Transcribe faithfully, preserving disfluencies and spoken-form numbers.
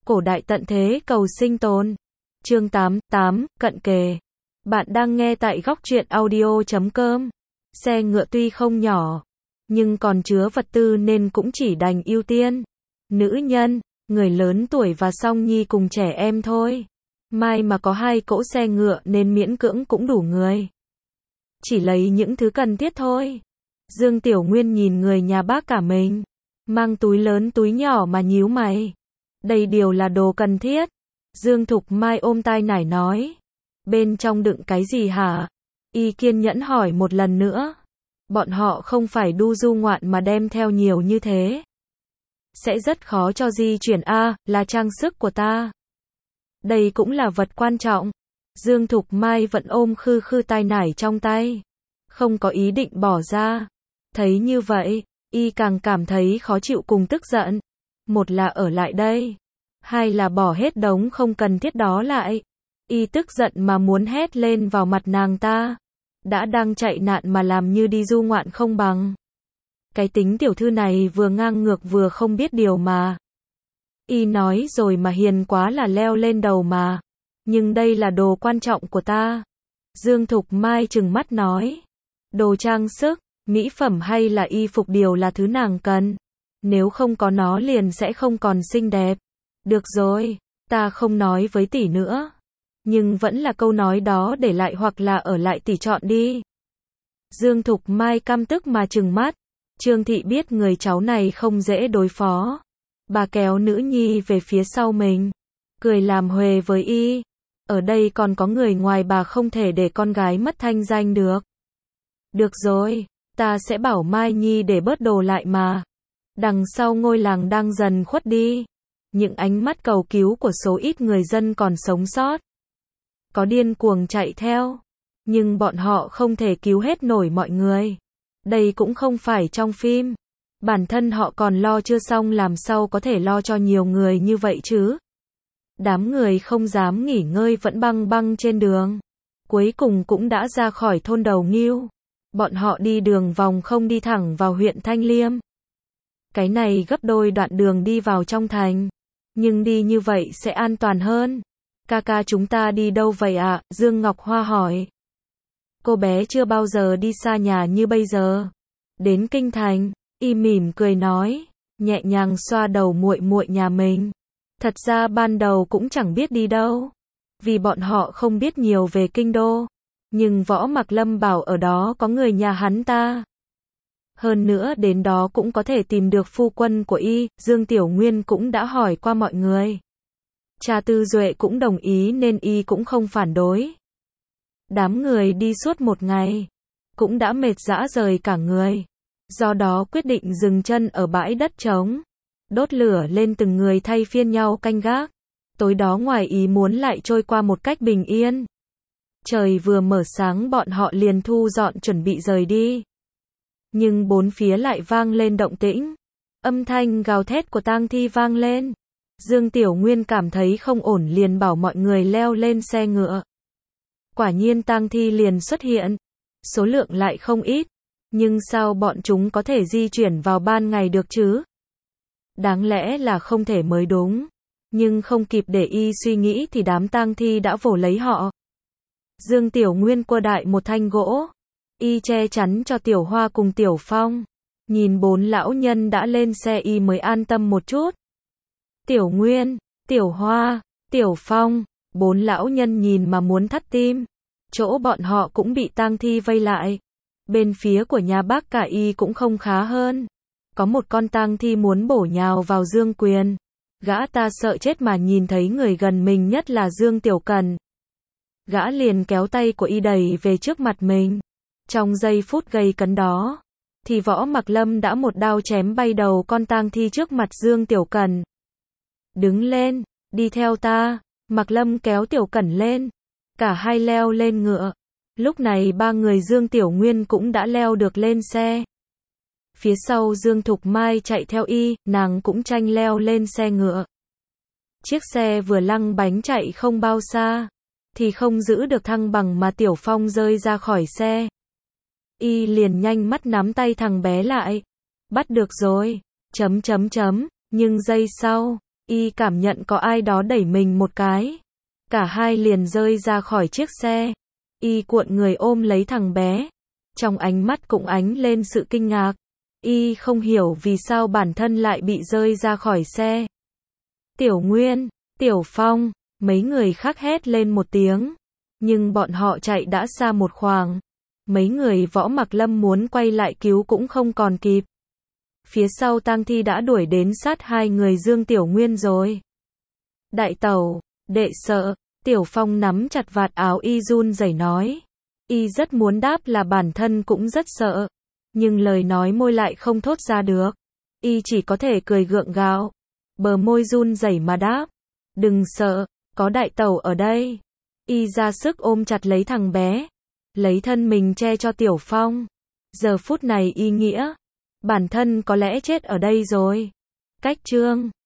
Cổ đại tận thế cầu sinh tồn. Chương tám, tám, cận kề. Bạn đang nghe tại góc truyện audio chấm com. Xe ngựa tuy không nhỏ, nhưng còn chứa vật tư nên cũng chỉ đành ưu tiên nữ nhân, người lớn tuổi và song nhi cùng trẻ em thôi. Mai mà có hai cỗ xe ngựa nên miễn cưỡng cũng đủ người. Chỉ lấy những thứ cần thiết thôi. Dương Tiểu Nguyên nhìn người nhà bác cả mình, mang túi lớn túi nhỏ mà nhíu mày. Đây đều là đồ cần thiết. Dương Thục Mai ôm tai nải nói. Bên trong đựng cái gì hả? Y kiên nhẫn hỏi một lần nữa. Bọn họ không phải đu du ngoạn mà đem theo nhiều như thế. Sẽ rất khó cho di chuyển a, là trang sức của ta. Đây cũng là vật quan trọng. Dương Thục Mai vẫn ôm khư khư tai nải trong tay, không có ý định bỏ ra. Thấy như vậy, Y càng cảm thấy khó chịu cùng tức giận. Một là ở lại đây, hai là bỏ hết đống không cần thiết đó lại. Y tức giận mà muốn hét lên vào mặt nàng ta. Đã đang chạy nạn mà làm như đi du ngoạn không bằng. Cái tính tiểu thư này vừa ngang ngược vừa không biết điều mà. Y nói rồi mà hiền quá là leo lên đầu mà. Nhưng đây là đồ quan trọng của ta. Dương Thục Mai trừng mắt nói. Đồ trang sức, mỹ phẩm hay là y phục đều là thứ nàng cần. Nếu không có nó liền sẽ không còn xinh đẹp. Được rồi, ta không nói với tỷ nữa. Nhưng vẫn là câu nói đó, để lại hoặc là ở lại tỷ chọn đi. Dương Thục Mai căm tức mà trừng mắt. Trương Thị biết người cháu này không dễ đối phó. Bà kéo nữ nhi về phía sau mình, cười làm huề với Y. Ở đây còn có người ngoài bà, không thể để con gái mất thanh danh được. Được rồi, ta sẽ bảo Mai Nhi để bớt đồ lại mà. Đằng sau ngôi làng đang dần khuất đi. Những ánh mắt cầu cứu của số ít người dân còn sống sót có điên cuồng chạy theo. Nhưng bọn họ không thể cứu hết nổi mọi người. Đây cũng không phải trong phim. Bản thân họ còn lo chưa xong, làm sao có thể lo cho nhiều người như vậy chứ. Đám người không dám nghỉ ngơi vẫn băng băng trên đường. Cuối cùng cũng đã ra khỏi thôn Đầu Nghiêu. Bọn họ đi đường vòng không đi thẳng vào huyện Thanh Liêm. Cái này gấp đôi đoạn đường đi vào trong thành. Nhưng đi như vậy sẽ an toàn hơn. Ca ca chúng ta đi đâu vậy ạ? Dương Ngọc Hoa hỏi. Cô bé chưa bao giờ đi xa nhà như bây giờ. Đến kinh thành. Y mỉm cười nói, nhẹ nhàng xoa đầu muội muội nhà mình. Thật ra ban đầu cũng chẳng biết đi đâu, vì bọn họ không biết nhiều về kinh đô. Nhưng Võ Mặc Lâm bảo ở đó có người nhà hắn ta. Hơn nữa đến đó cũng có thể tìm được phu quân của Y. Dương Tiểu Nguyên cũng đã hỏi qua mọi người. Cha Tư Duệ cũng đồng ý nên Y cũng không phản đối. Đám người đi suốt một ngày, cũng đã mệt rã rời cả người. Do đó quyết định dừng chân ở bãi đất trống, đốt lửa lên, từng người thay phiên nhau canh gác. Tối đó ngoài ý muốn lại trôi qua một cách bình yên. Trời vừa mở sáng bọn họ liền thu dọn chuẩn bị rời đi. Nhưng bốn phía lại vang lên động tĩnh. Âm thanh gào thét của tang thi vang lên. Dương Tiểu Nguyên cảm thấy không ổn liền bảo mọi người leo lên xe ngựa. Quả nhiên tang thi liền xuất hiện. Số lượng lại không ít. Nhưng sao bọn chúng có thể di chuyển vào ban ngày được chứ? Đáng lẽ là không thể mới đúng. Nhưng không kịp để Y suy nghĩ thì đám tang thi đã vồ lấy họ. Dương Tiểu Nguyên quơ đại một thanh gỗ. Y che chắn cho Tiểu Hoa cùng Tiểu Phong. Nhìn bốn lão nhân đã lên xe Y mới an tâm một chút. Tiểu Nguyên, Tiểu Hoa, Tiểu Phong, bốn lão nhân nhìn mà muốn thắt tim. Chỗ bọn họ cũng bị tang thi vây lại. Bên phía của nhà bác cả Y cũng không khá hơn. Có một con tang thi muốn bổ nhào vào Dương Quyền. Gã ta sợ chết mà nhìn thấy người gần mình nhất là Dương Tiểu Cần. Gã liền kéo tay của Y đẩy về trước mặt mình. Trong giây phút gây cấn đó, thì Võ Mặc Lâm đã một đao chém bay đầu con tang thi trước mặt Dương Tiểu Cần. Đứng lên, đi theo ta. Mặc Lâm kéo Tiểu Cần lên. Cả hai leo lên ngựa. Lúc này ba người Dương Tiểu Nguyên cũng đã leo được lên xe. Phía sau Dương Thục Mai chạy theo Y, nàng cũng tranh leo lên xe ngựa. Chiếc xe vừa lăng bánh chạy không bao xa, thì không giữ được thăng bằng mà Tiểu Phong rơi ra khỏi xe. Y liền nhanh mắt nắm tay thằng bé lại. Bắt được rồi, chấm chấm chấm, nhưng giây sau, Y cảm nhận có ai đó đẩy mình một cái. Cả hai liền rơi ra khỏi chiếc xe. Y cuộn người ôm lấy thằng bé. Trong ánh mắt cũng ánh lên sự kinh ngạc. Y không hiểu vì sao bản thân lại bị rơi ra khỏi xe. Tiểu Nguyên, Tiểu Phong, mấy người khác hét lên một tiếng. Nhưng bọn họ chạy đã xa một khoảng. Mấy người Võ Mặc Lâm muốn quay lại cứu cũng không còn kịp. Phía sau tang thi đã đuổi đến sát hai người Dương Tiểu Nguyên rồi. Đại tẩu, đệ sợ. Tiểu Phong nắm chặt vạt áo y run rẩy nói. Y rất muốn đáp là bản thân cũng rất sợ. Nhưng lời nói môi lại không thốt ra được. Y chỉ có thể cười gượng gạo. Bờ môi run rẩy mà đáp. Đừng sợ, có đại tẩu ở đây. Y ra sức ôm chặt lấy thằng bé. Lấy thân mình che cho Tiểu Phong. Giờ phút này y nghĩa. Bản thân có lẽ chết ở đây rồi. Cách chương